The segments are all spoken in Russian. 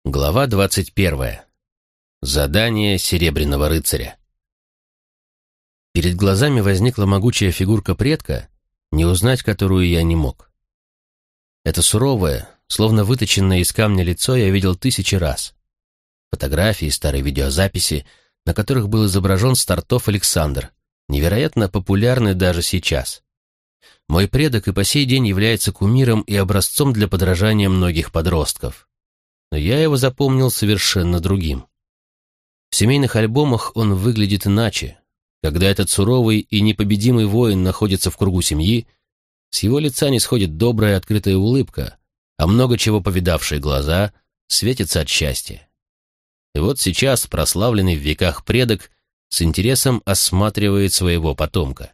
Глава 21. Задание Серебряного рыцаря. Перед глазами возникла могучая фигурка предка, не узнать которую я не мог. Это суровое, словно выточенное из камня лицо я видел тысячи раз. Фотографии, старые видеозаписи, на которых был изображен Стартов Александр, невероятно популярны даже сейчас. Мой предок и по сей день является кумиром и образцом для подражания многих подростков. Но я его запомнил совершенно другим. В семейных альбомах он выглядит иначе. Когда этот суровый и непобедимый воин находится в кругу семьи, с его лица не сходит добрая открытая улыбка, а много чего повидавшие глаза светятся от счастья. И вот сейчас прославленный в веках предок с интересом осматривает своего потомка.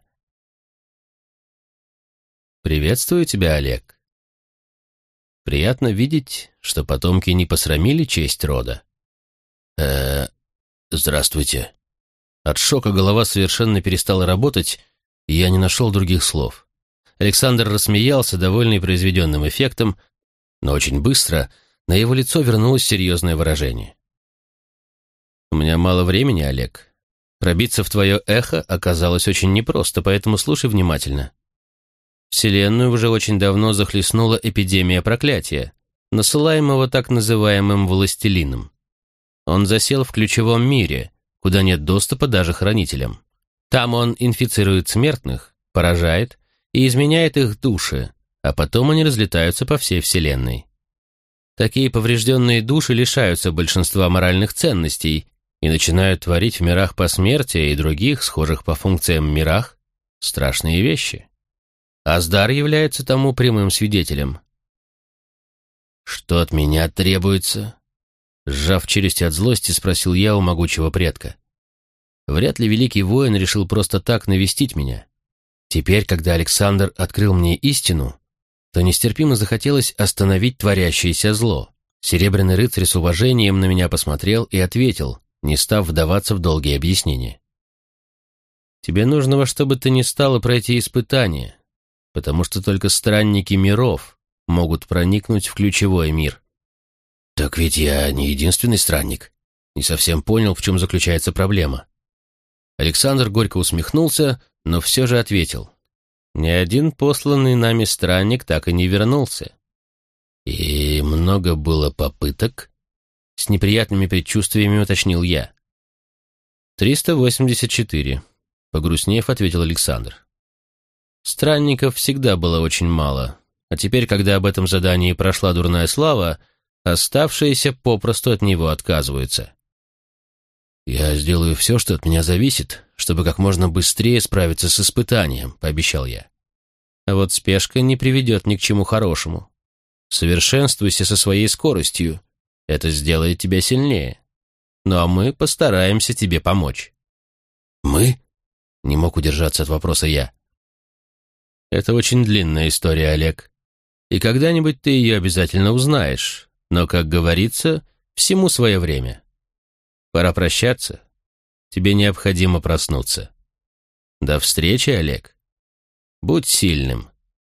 «Приветствую тебя, Олег. Приятно видеть, что потомки не посрамили честь рода». Здравствуйте». От шока голова совершенно перестала работать, и я не нашел других слов. Александр рассмеялся, довольный произведенным эффектом, но очень быстро на его лицо вернулось серьезное выражение. «У меня мало времени, Олег. Пробиться в твое эхо оказалось очень непросто, поэтому слушай внимательно. Вселенную уже очень давно захлестнула эпидемия проклятия, насылаемого так называемым властелином. Он засел в ключевом мире, куда нет доступа даже хранителям. Там он инфицирует смертных, поражает и изменяет их души, а потом они разлетаются по всей Вселенной. Такие поврежденные души лишаются большинства моральных ценностей и начинают творить в мирах посмертия и других, схожих по функциям мирах, страшные вещи. Аздар является тому прямым свидетелем. «Что от меня требуется?» Сжав челюсти от злости, спросил я у могучего предка. Вряд ли великий воин решил просто так навестить меня. Теперь, когда Александр открыл мне истину, то нестерпимо захотелось остановить творящееся зло. Серебряный рыцарь с уважением на меня посмотрел и ответил, не став вдаваться в долгие объяснения. «Тебе нужно во что бы то ни стало пройти испытание, потому что только странники миров могут проникнуть в ключевой мир». «Так ведь я не единственный странник. Не совсем понял, в чем заключается проблема». Александр горько усмехнулся, но все же ответил. «Ни один посланный нами странник так и не вернулся». «И много было попыток?» С неприятными предчувствиями уточнил я. 384, погрустнев, ответил Александр. Странников всегда было очень мало, а теперь, когда об этом задании прошла дурная слава, оставшиеся попросту от него отказываются. «Я сделаю все, что от меня зависит, чтобы как можно быстрее справиться с испытанием», — пообещал я. А вот спешка не приведет ни к чему хорошему. Совершенствуйся со своей скоростью. Это сделает тебя сильнее. Ну а мы постараемся тебе помочь». «Мы?» — не мог удержаться от вопроса я. «Это очень длинная история, Олег. И когда-нибудь ты ее обязательно узнаешь. Но, как говорится, всему свое время. Пора прощаться. Тебе необходимо проснуться. До встречи, Олег. Будь сильным».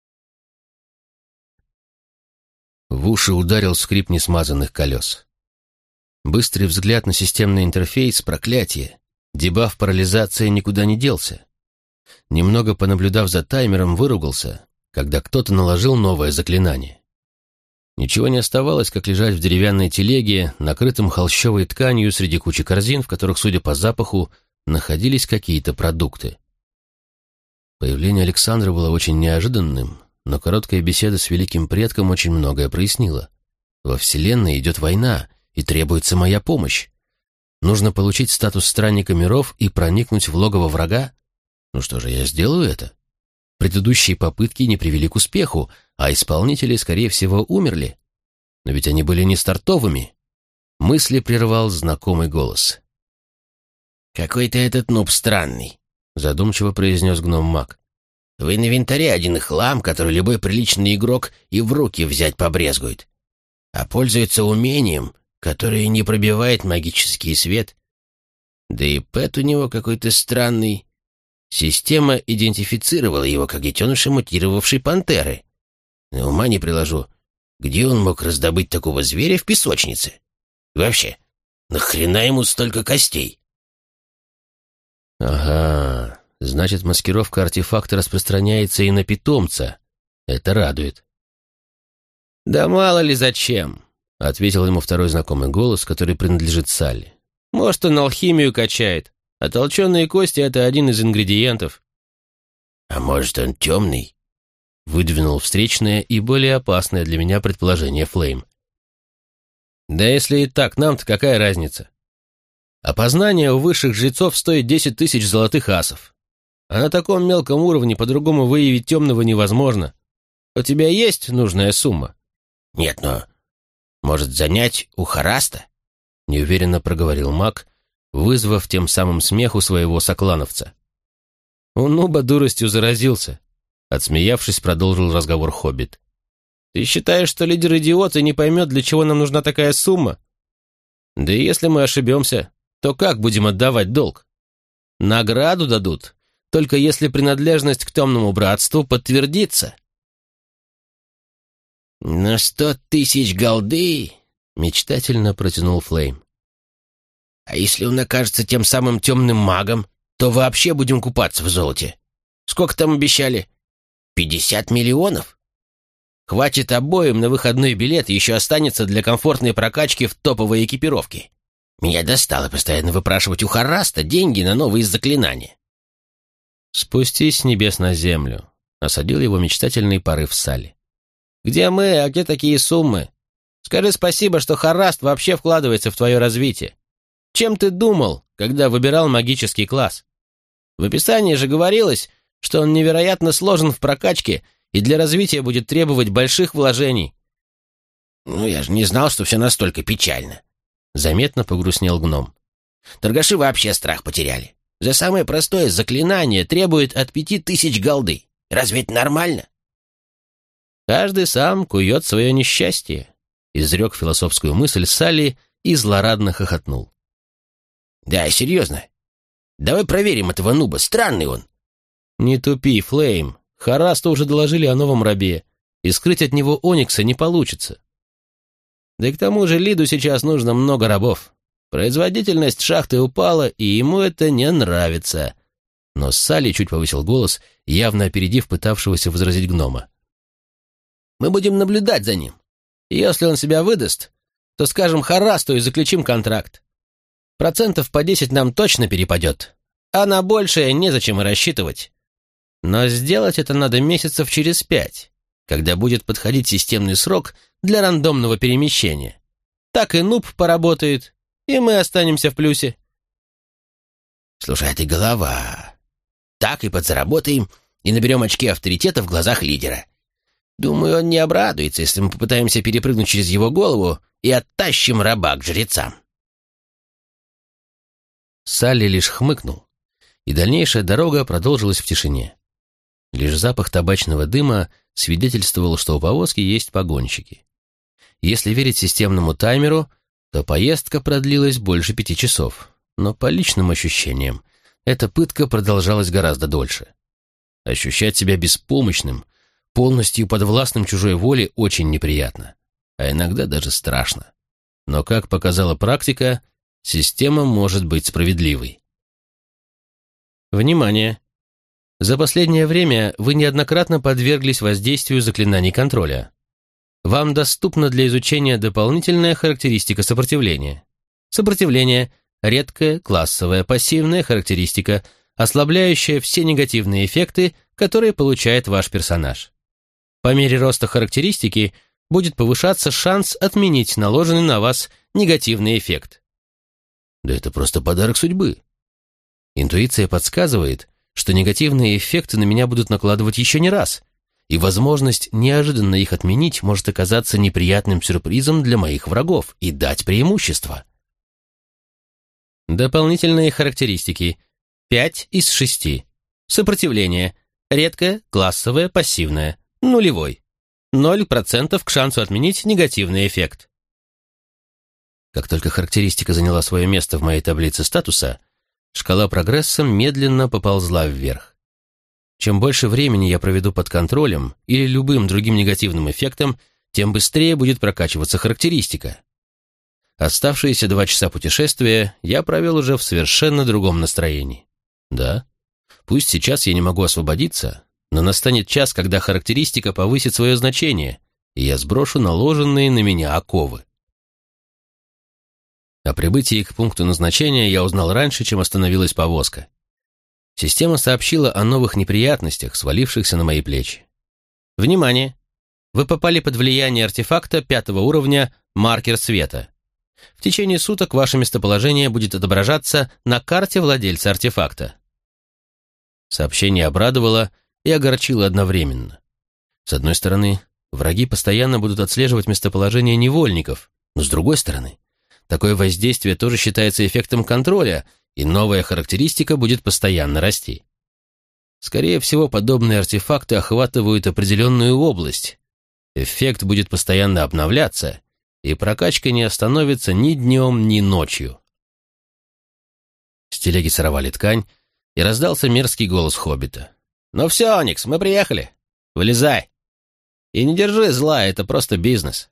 В уши ударил скрип несмазанных колес. Быстрый взгляд на системный интерфейс, проклятие. Дебаф парализации никуда не делся. Немного понаблюдав за таймером, выругался, когда кто-то наложил новое заклинание. Ничего не оставалось, как лежать в деревянной телеге, накрытым холщовой тканью среди кучи корзин, в которых, судя по запаху, находились какие-то продукты. Появление Александра было очень неожиданным, но короткая беседа с великим предком очень многое прояснила. Во Вселенной идет война, и требуется моя помощь. Нужно получить статус странника миров и проникнуть в логово врага? Ну что же, я сделаю это. Предыдущие попытки не привели к успеху, а исполнители, скорее всего, умерли. Но ведь они были не стартовыми. Мысли прервал знакомый голос. «Какой-то этот нуб странный», — задумчиво произнес гном-маг. «В инвентаре один хлам, который любой приличный игрок и в руки взять побрезгует. А пользуется умением, которое не пробивает магический свет. Да и пэт у него какой-то странный. Система идентифицировала его как детеныша мутировавшей пантеры. Ума не приложу, где он мог раздобыть такого зверя в песочнице? Вообще, нахрена ему столько костей? Ага, значит, маскировка артефакта распространяется и на питомца. Это радует. «Да мало ли зачем», — ответил ему второй знакомый голос, который принадлежит Салли. «Может, он алхимию качает, а толченые кости — это один из ингредиентов». А может, он темный? Выдвинул встречное и более опасное для меня предположение Флейм. «Да если и так, нам-то какая разница? Опознание у высших жрецов стоит 10 тысяч золотых асов. А на таком мелком уровне по-другому выявить темного невозможно. У тебя есть нужная сумма?» Нет, но... Может, занять у Хараста? Неуверенно проговорил маг, вызвав тем самым смех у своего соклановца. «У нуба дуростью заразился», — отсмеявшись, продолжил разговор хоббит. «Ты считаешь, что лидер идиот и не поймет, для чего нам нужна такая сумма? Да и если мы ошибемся, то как будем отдавать долг? Награду дадут, только если принадлежность к темному братству подтвердится». «На 100 тысяч голды?» — мечтательно протянул Флейм. «А если он окажется тем самым темным магом, то вообще будем купаться в золоте. Сколько там обещали? 50 миллионов? Хватит обоим на выходной билет, еще останется для комфортной прокачки в топовой экипировке. Меня достало постоянно выпрашивать у Хараста деньги на новые заклинания». «Спустись с небес на землю», — осадил его мечтательный порыв Салли. «Где мы, а где такие суммы? Скажи спасибо, что Хараст вообще вкладывается в твое развитие. Чем ты думал, когда выбирал магический класс? В описании же говорилось, что он невероятно сложен в прокачке и для развития будет требовать больших вложений». «Ну, я же не знал, что все настолько печально», — заметно погрустнел гном. «Торгаши вообще страх потеряли. За самое простое заклинание требует от 5000 голды. Разве это нормально?» «Каждый сам кует свое несчастье», — изрек философскую мысль Салли и злорадно хохотнул. «Да, серьезно. Давай проверим этого нуба, странный он». «Не тупи, Флейм. Харасту уже доложили о новом рабе, и скрыть от него Оникса не получится. Да и к тому же Лиду сейчас нужно много рабов. Производительность шахты упала, и ему это не нравится». Но Салли чуть повысил голос, явно опередив пытавшегося возразить гнома. «Мы будем наблюдать за ним. Если он себя выдаст, то скажем Харасту и заключим контракт. Процентов по 10 нам точно перепадет, а на большее незачем и рассчитывать. Но сделать это надо месяцев через 5, когда будет подходить системный срок для рандомного перемещения. Так и нуб поработает, и мы останемся в плюсе». «Слушай, а ты голова. Так и подзаработаем, и наберем очки авторитета в глазах лидера. Думаю, он не обрадуется, если мы попытаемся перепрыгнуть через его голову и оттащим раба к жрецам». Салли лишь хмыкнул, и дальнейшая дорога продолжилась в тишине. Лишь запах табачного дыма свидетельствовал, что у повозки есть погонщики. Если верить системному таймеру, то поездка продлилась больше 5 часов, но по личным ощущениям эта пытка продолжалась гораздо дольше. Ощущать себя беспомощным, полностью подвластным чужой воле очень неприятно, а иногда даже страшно. Но, как показала практика, система может быть справедливой. Внимание! За последнее время вы неоднократно подверглись воздействию заклинаний контроля. Вам доступна для изучения дополнительная характеристика сопротивления. Сопротивление – редкая, классовая, пассивная характеристика, ослабляющая все негативные эффекты, которые получает ваш персонаж. По мере роста характеристики будет повышаться шанс отменить наложенный на вас негативный эффект. Да это просто подарок судьбы. Интуиция подсказывает, что негативные эффекты на меня будут накладывать еще не раз, и возможность неожиданно их отменить может оказаться неприятным сюрпризом для моих врагов и дать преимущество. Дополнительные характеристики. 5 из 6. Сопротивление. Редкое, классовое, пассивное. Нулевой. 0% к шансу отменить негативный эффект. Как только характеристика заняла свое место в моей таблице статуса, шкала прогресса медленно поползла вверх. Чем больше времени я проведу под контролем или любым другим негативным эффектом, тем быстрее будет прокачиваться характеристика. Оставшиеся 2 часа путешествия я провел уже в совершенно другом настроении. Да, пусть сейчас я не могу освободиться, но настанет час, когда характеристика повысит свое значение, и я сброшу наложенные на меня оковы. О прибытии к пункту назначения я узнал раньше, чем остановилась повозка. Система сообщила о новых неприятностях, свалившихся на мои плечи. Внимание! Вы попали под влияние артефакта 5-го уровня «Маркер света». В течение суток ваше местоположение будет отображаться на карте владельца артефакта. Сообщение обрадовало и огорчило одновременно. С одной стороны, враги постоянно будут отслеживать местоположение невольников, но с другой стороны, такое воздействие тоже считается эффектом контроля, и новая характеристика будет постоянно расти. Скорее всего, подобные артефакты охватывают определенную область. Эффект будет постоянно обновляться, и прокачка не остановится ни днем, ни ночью. С телеги сорвали ткань, и раздался мерзкий голос хоббита. «Ну все, Оникс, мы приехали. Вылезай. И не держи зла, это просто бизнес».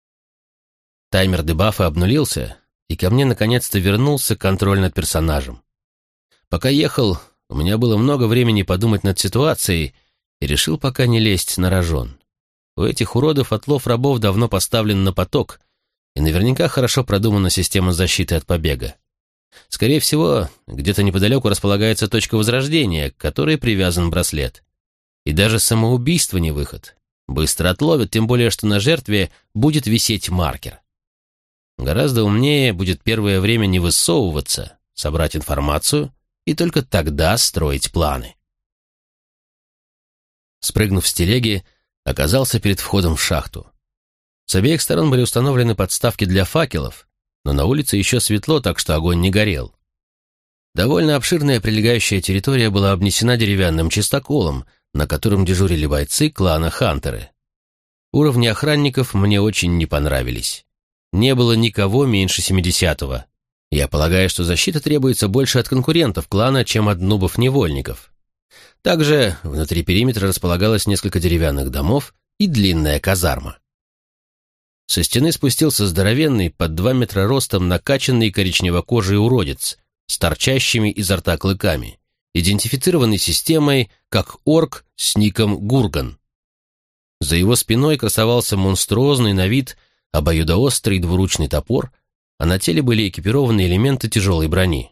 Таймер дебафа обнулился, и ко мне наконец-то вернулся контроль над персонажем. Пока ехал, у меня было много времени подумать над ситуацией, и решил пока не лезть на рожон. У этих уродов отлов рабов давно поставлен на поток, и наверняка хорошо продумана система защиты от побега. Скорее всего, где-то неподалеку располагается точка возрождения, к которой привязан браслет. И даже самоубийство не выход. Быстро отловят, тем более, что на жертве будет висеть маркер. Гораздо умнее будет первое время не высовываться, собрать информацию и только тогда строить планы. Спрыгнув с телеги, оказался перед входом в шахту. С обеих сторон были установлены подставки для факелов, но на улице еще светло, так что огонь не горел. Довольно обширная прилегающая территория была обнесена деревянным чистоколом, на котором дежурили бойцы клана Хантеры. Уровни охранников мне очень не понравились. Не было никого меньше 70-го. Я полагаю, что защита требуется больше от конкурентов клана, чем от нубов-невольников. Также внутри периметра располагалось несколько деревянных домов и длинная казарма. Со стены спустился здоровенный, под 2 метра ростом, накачанный коричневокожий уродец с торчащими изо рта клыками, идентифицированный системой как орк с ником Гурган. За его спиной красовался монструозный на вид обоюдоострый двуручный топор, а на теле были экипированы элементы тяжелой брони.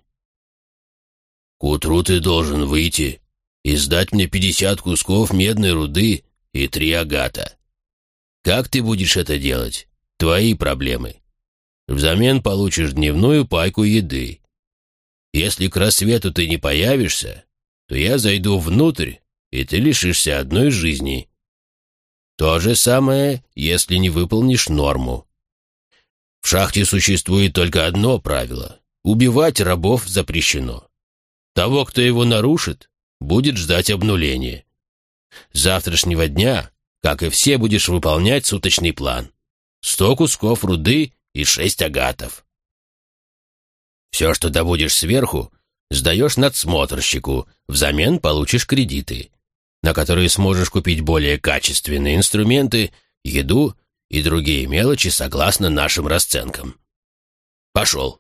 «К утру ты должен выйти и сдать мне 50 кусков медной руды и 3 агата. Как ты будешь это делать? Твои проблемы. Взамен получишь дневную пайку еды. Если к рассвету ты не появишься, то я зайду внутрь, и ты лишишься одной жизни. То же самое, если не выполнишь норму. В шахте существует только одно правило — убивать рабов запрещено. Того, кто его нарушит, будет ждать обнуление. С завтрашнего дня, как и все, будешь выполнять суточный план. 100 кусков руды и 6 агатов. Все, что добудешь сверху, сдаешь надсмотрщику, взамен получишь кредиты, на которые сможешь купить более качественные инструменты, еду и другие мелочи согласно нашим расценкам. Пошел.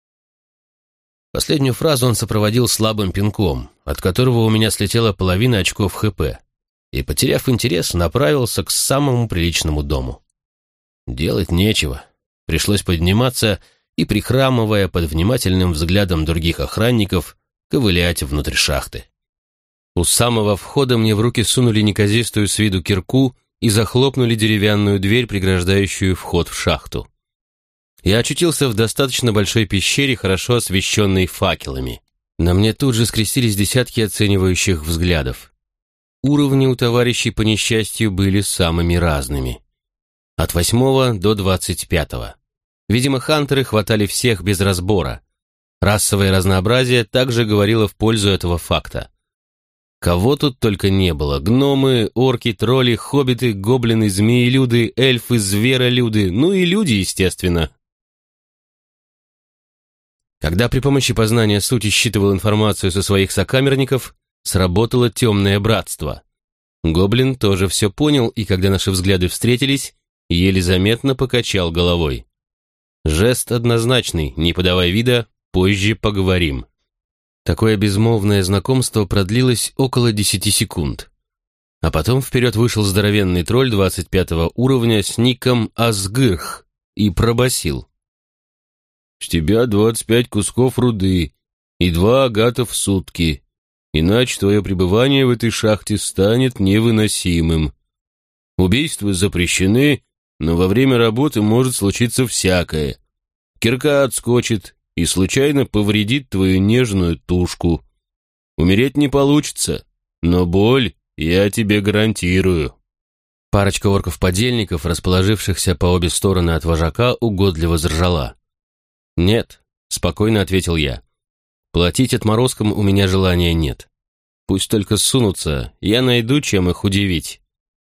Последнюю фразу он сопроводил слабым пинком, от которого у меня слетела половина очков ХП, и, потеряв интерес, направился к самому приличному дому. Делать нечего. Пришлось подниматься и, прихрамывая под внимательным взглядом других охранников, ковылять внутрь шахты. У самого входа мне в руки сунули неказистую с виду кирку и захлопнули деревянную дверь, преграждающую вход в шахту. Я очутился в достаточно большой пещере, хорошо освещенной факелами. На мне тут же скрестились десятки оценивающих взглядов. Уровни у товарищей, по несчастью, были самыми разными. От 8 до 25. Видимо, хантеры хватали всех без разбора. Расовое разнообразие также говорило в пользу этого факта. Кого тут только не было: гномы, орки, тролли, хоббиты, гоблины, змеелюды, эльфы, зверолюды, ну и люди, естественно. Когда при помощи познания сути считывал информацию со своих сокамерников, сработало темное братство. Гоблин тоже все понял, и когда наши взгляды встретились, еле заметно покачал головой. Жест однозначный, не подавай вида, позже поговорим. Такое безмолвное знакомство продлилось около 10 секунд. А потом вперед вышел здоровенный тролль 25 уровня с ником Асгырх и пробасил. «С тебя 25 кусков руды и 2 агата в сутки, иначе твое пребывание в этой шахте станет невыносимым. Убийства запрещены, но во время работы может случиться всякое. Кирка отскочит и случайно повредит твою нежную тушку. Умереть не получится, но боль я тебе гарантирую». Парочка орков-подельников, расположившихся по обе стороны от вожака, угодливо заржала. «Нет», — спокойно ответил я. «Платить отморозкам у меня желания нет. Пусть только сунутся, я найду, чем их удивить».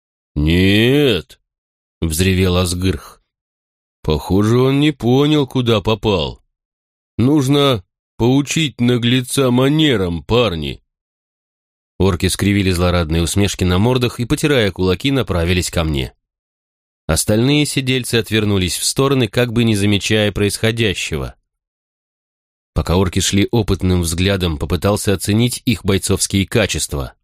«Нет», — взревел Асгырх. «Похоже, он не понял, куда попал. Нужно поучить наглеца манерам, парни». Орки скривили злорадные усмешки на мордах и, потирая кулаки, направились ко мне. Остальные сидельцы отвернулись в стороны, как бы не замечая происходящего. Пока орки шли опытным взглядом, попытался оценить их бойцовские качества.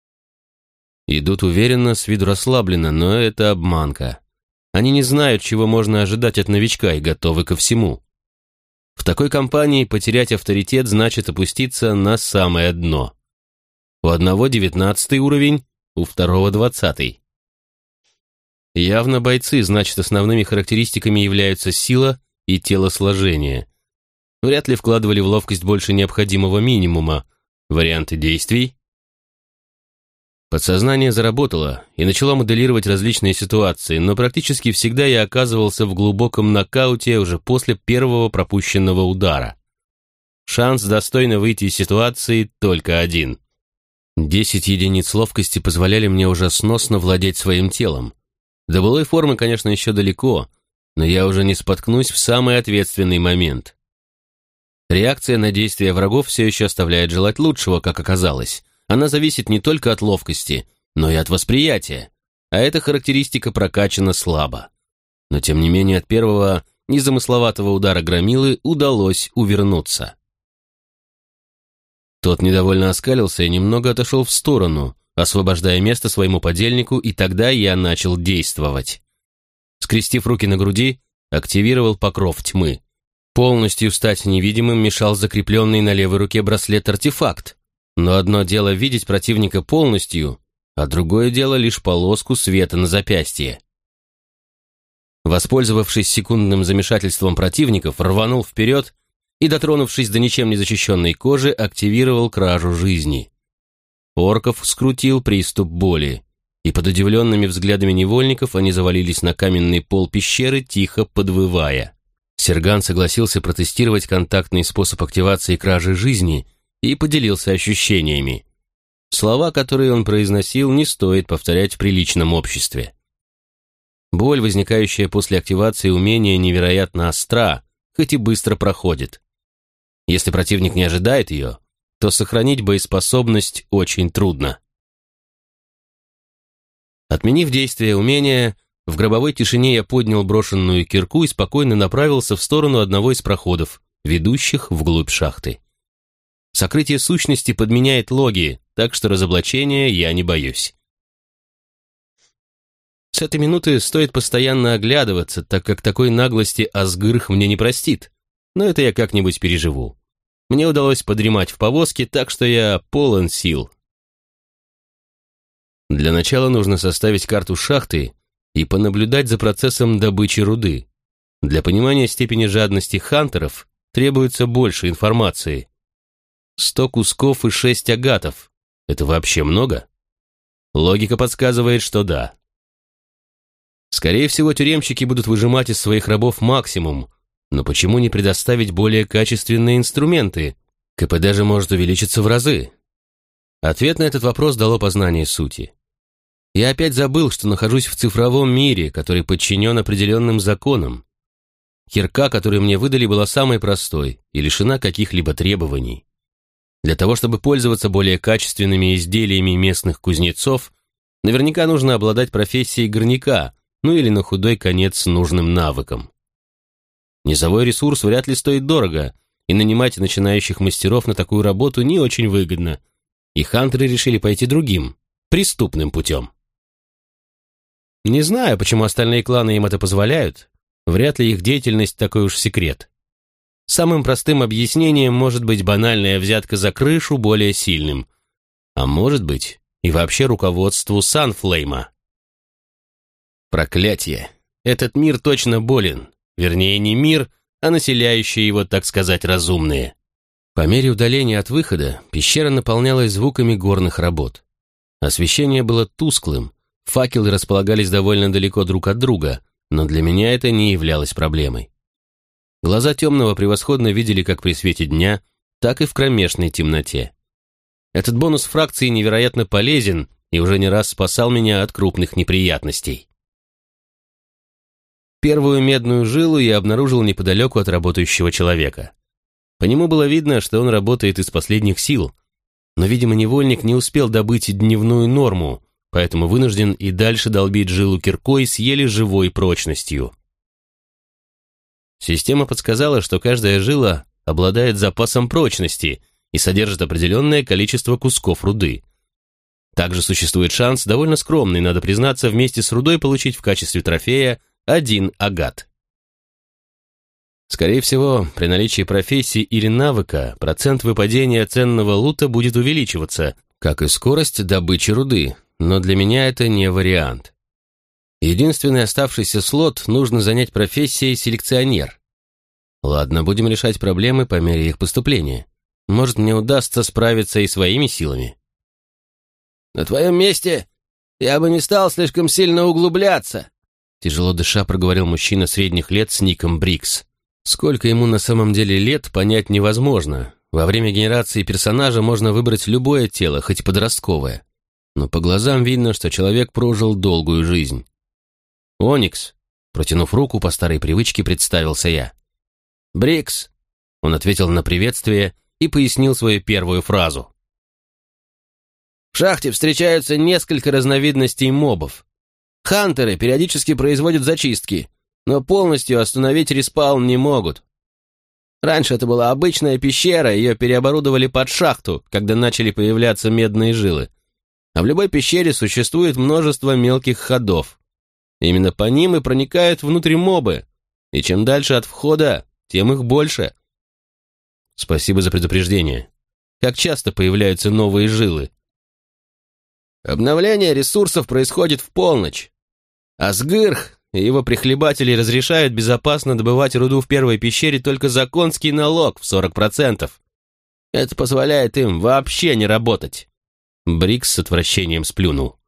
Идут уверенно, с виду расслабленно, но это обманка. Они не знают, чего можно ожидать от новичка, и готовы ко всему. В такой компании потерять авторитет значит опуститься на самое дно. У одного 19 уровень, у второго 20. Явно бойцы, значит, основными характеристиками являются сила и телосложение. Вряд ли вкладывали в ловкость больше необходимого минимума. Варианты действий? Подсознание заработало и начало моделировать различные ситуации, но практически всегда я оказывался в глубоком нокауте уже после первого пропущенного удара. Шанс достойно выйти из ситуации только один. 10 единиц ловкости позволяли мне уже сносно владеть своим телом. До былой формы, конечно, еще далеко, но я уже не споткнусь в самый ответственный момент. Реакция на действия врагов все еще оставляет желать лучшего, как оказалось. Она зависит не только от ловкости, но и от восприятия, а эта характеристика прокачана слабо. Но тем не менее от первого незамысловатого удара громилы удалось увернуться. Тот недовольно оскалился и немного отошел в сторону, освобождая место своему подельнику, и тогда я начал действовать. Скрестив руки на груди, активировал покров тьмы. Полностью стать невидимым мешал закрепленный на левой руке браслет-артефакт. Но одно дело видеть противника полностью, а другое дело лишь полоску света на запястье. Воспользовавшись секундным замешательством противников, рванул вперед и, дотронувшись до ничем не защищенной кожи, активировал кражу жизни. Орков скрутил приступ боли, и под удивленными взглядами невольников они завалились на каменный пол пещеры, тихо подвывая. Серган согласился протестировать контактный способ активации кражи жизни и поделился ощущениями. Слова, которые он произносил, не стоит повторять в приличном обществе. Боль, возникающая после активации умения, невероятно остра, хоть и быстро проходит. Если противник не ожидает ее, то сохранить боеспособность очень трудно. Отменив действие умения, в гробовой тишине я поднял брошенную кирку и спокойно направился в сторону одного из проходов, ведущих вглубь шахты. Сокрытие сущности подменяет логи, так что разоблачения я не боюсь. С этой минуты стоит постоянно оглядываться, так как такой наглости Асгырх мне не простит, но это я как-нибудь переживу. Мне удалось подремать в повозке, так что я полон сил. Для начала нужно составить карту шахты и понаблюдать за процессом добычи руды. Для понимания степени жадности хантеров требуется больше информации. 100 кусков и 6 агатов. Это вообще много? Логика подсказывает, что да. Скорее всего, тюремщики будут выжимать из своих рабов максимум, но почему не предоставить более качественные инструменты? КПД же может увеличиться в разы. Ответ на этот вопрос дало познание сути. Я опять забыл, что нахожусь в цифровом мире, который подчинен определенным законам. Кирка, которую мне выдали, была самой простой и лишена каких-либо требований. Для того, чтобы пользоваться более качественными изделиями местных кузнецов, наверняка нужно обладать профессией горняка, ну или на худой конец нужным навыком. Низовой ресурс вряд ли стоит дорого, и нанимать начинающих мастеров на такую работу не очень выгодно. И хантеры решили пойти другим, преступным путем. Не знаю, почему остальные кланы им это позволяют. Вряд ли их деятельность такой уж секрет. Самым простым объяснением может быть банальная взятка за крышу более сильным. А может быть и вообще руководству Санфлейма. Проклятие. Этот мир точно болен. Вернее, не мир, а населяющие его, так сказать, разумные. По мере удаления от выхода пещера наполнялась звуками горных работ. Освещение было тусклым, факелы располагались довольно далеко друг от друга, но для меня это не являлось проблемой. Глаза темного превосходно видели как при свете дня, так и в кромешной темноте. Этот бонус фракции невероятно полезен и уже не раз спасал меня от крупных неприятностей. Первую медную жилу я обнаружил неподалеку от работающего человека. По нему было видно, что он работает из последних сил, но, видимо, невольник не успел добыть дневную норму, поэтому вынужден и дальше долбить жилу киркой с еле живой прочностью. Система подсказала, что каждая жила обладает запасом прочности и содержит определенное количество кусков руды. Также существует шанс, довольно скромный, надо признаться, вместе с рудой получить в качестве трофея 1 агат. Скорее всего, при наличии профессии или навыка процент выпадения ценного лута будет увеличиваться, как и скорость добычи руды, но для меня это не вариант. Единственный оставшийся слот нужно занять профессией селекционер. Ладно, будем решать проблемы по мере их поступления. Может, мне удастся справиться и своими силами. На твоем месте я бы не стал слишком сильно углубляться, тяжело дыша проговорил мужчина средних лет с ником Брикс. Сколько ему на самом деле лет, понять невозможно. Во время генерации персонажа можно выбрать любое тело, хоть подростковое. Но по глазам видно, что человек прожил долгую жизнь. «Оникс», протянув руку по старой привычке, представился я. «Брикс», он ответил на приветствие и пояснил свою первую фразу. «В шахте встречаются несколько разновидностей мобов. Хантеры периодически производят зачистки, но полностью остановить респаун не могут. Раньше это была обычная пещера, ее переоборудовали под шахту, когда начали появляться медные жилы. А в любой пещере существует множество мелких ходов. Именно по ним и проникают внутрь мобы, и чем дальше от входа, тем их больше». «Спасибо за предупреждение. Как часто появляются новые жилы?» «Обновление ресурсов происходит в полночь. Асгырх и его прихлебатели разрешают безопасно добывать руду в первой пещере только за конский налог в 40%. Это позволяет им вообще не работать». Брикс с отвращением сплюнул.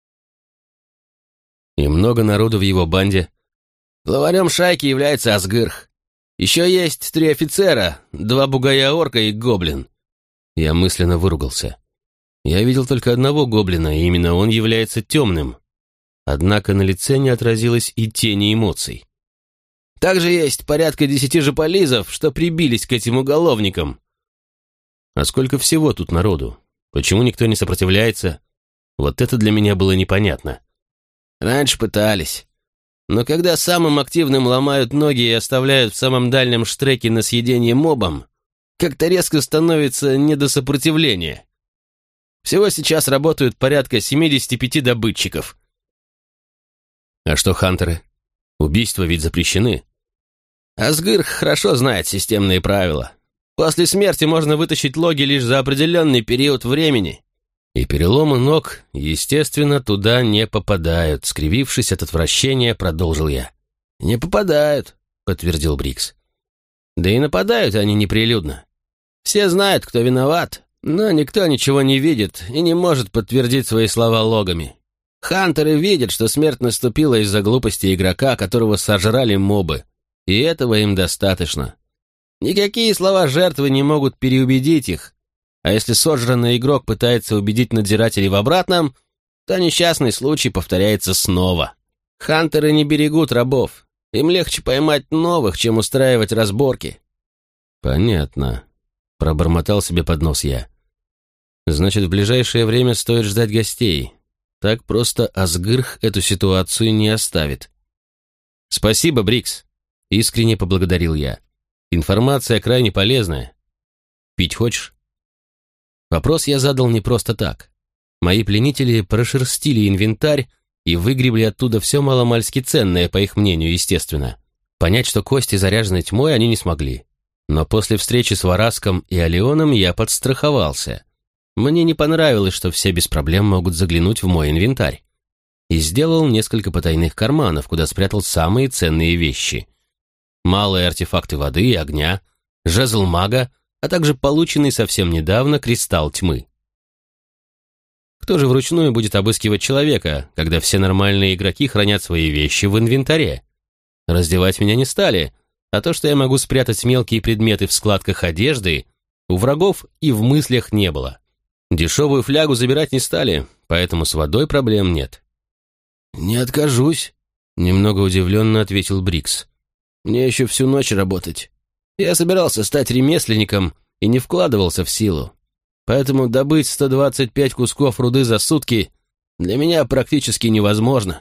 «И много народу в его банде?» «Главарем шайки является Асгырх. Еще есть 3 офицера, 2 бугая-орка и гоблин». Я мысленно выругался. Я видел только одного гоблина, и именно он является темным. Однако на лице не отразилось и тени эмоций. «Также есть порядка 10 жополизов, что прибились к этим уголовникам». «А сколько всего тут народу? Почему никто не сопротивляется? Вот это для меня было непонятно». «Раньше пытались. Но когда самым активным ломают ноги и оставляют в самом дальнем штреке на съедение мобам, как-то резко становится не до сопротивления. Всего сейчас работают порядка 75 добытчиков». «А что хантеры? Убийства ведь запрещены». Асгырх хорошо знает системные правила. После смерти можно вытащить логи лишь за определенный период времени. И переломы ног, естественно, туда не попадают. Скривившись от отвращения, продолжил я. «Не попадают», — подтвердил Брикс. «Да и нападают они неприлюдно. Все знают, кто виноват, но никто ничего не видит и не может подтвердить свои слова логами. Хантеры видят, что смерть наступила из-за глупости игрока, которого сожрали мобы, и этого им достаточно. Никакие слова жертвы не могут переубедить их, а если сожранный игрок пытается убедить надзирателей в обратном, то несчастный случай повторяется снова. Хантеры не берегут рабов, им легче поймать новых, чем устраивать разборки». «Понятно», — пробормотал себе под нос я. «Значит, в ближайшее время стоит ждать гостей. Так просто Асгырх эту ситуацию не оставит». «Спасибо, Брикс. Искренне поблагодарил я. Информация крайне полезная. Пить хочешь? Вопрос я задал не просто так. Мои пленители прошерстили инвентарь и выгребли оттуда все маломальски ценное, по их мнению, естественно. Понять, что кости заряжены тьмой, они не смогли. Но после встречи с Вараском и Алионом я подстраховался. Мне не понравилось, что все без проблем могут заглянуть в мой инвентарь. И сделал несколько потайных карманов, куда спрятал самые ценные вещи. Малые артефакты воды и огня, жезл мага, а также полученный совсем недавно кристалл тьмы. Кто же вручную будет обыскивать человека, когда все нормальные игроки хранят свои вещи в инвентаре? Раздевать меня не стали, а то, что я могу спрятать мелкие предметы в складках одежды, у врагов и в мыслях не было. Дешевую флягу забирать не стали, поэтому с водой проблем нет. «Не откажусь», — немного удивленно ответил Брикс. «Мне еще всю ночь работать. Я собирался стать ремесленником и не вкладывался в силу. Поэтому добыть 125 кусков руды за сутки для меня практически невозможно».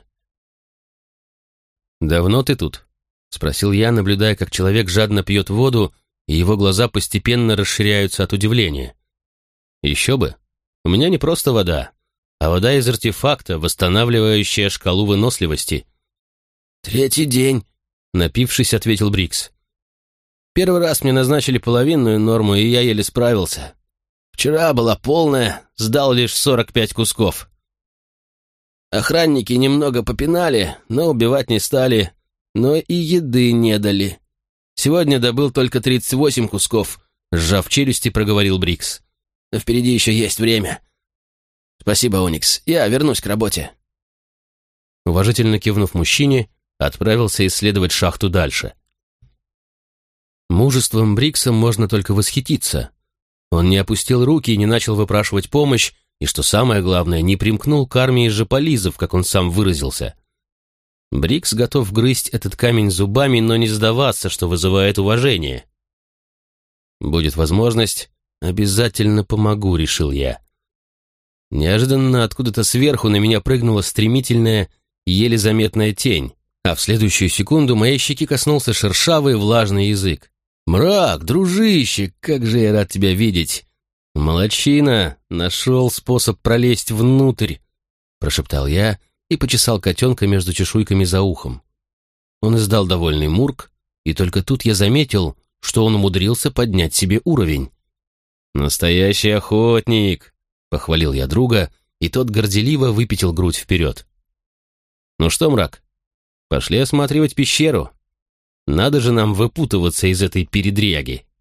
«Давно ты тут?» — спросил я, наблюдая, как человек жадно пьет воду, и его глаза постепенно расширяются от удивления. «Еще бы! У меня не просто вода, а вода из артефакта, восстанавливающая шкалу выносливости». «Третий день», — напившись, ответил Брикс. «Первый раз мне назначили половинную норму, и я еле справился. Вчера была полная, сдал лишь 45 кусков. Охранники немного попинали, но убивать не стали, но и еды не дали. Сегодня добыл только 38 кусков», — сжав челюсти, проговорил Брикс. «Но впереди еще есть время. Спасибо, Оникс, я вернусь к работе». Уважительно кивнув мужчине, отправился исследовать шахту дальше. Мужеством Брикса можно только восхититься. Он не опустил руки и не начал выпрашивать помощь, и, что самое главное, не примкнул к армии жополизов, как он сам выразился. Брикс готов грызть этот камень зубами, но не сдаваться, что вызывает уважение. «Будет возможность, обязательно помогу», — решил я. Неожиданно откуда-то сверху на меня прыгнула стремительная, еле заметная тень, а в следующую секунду моей щеки коснулся шершавый влажный язык. «Мрак, дружище, как же я рад тебя видеть!» «Молодчина, нашел способ пролезть внутрь», — прошептал я и почесал котенка между чешуйками за ухом. Он издал довольный мурк, и только тут я заметил, что он умудрился поднять себе уровень. «Настоящий охотник», — похвалил я друга, и тот горделиво выпятил грудь вперед. «Ну что, Мрак, пошли осматривать пещеру. Надо же нам выпутываться из этой передряги».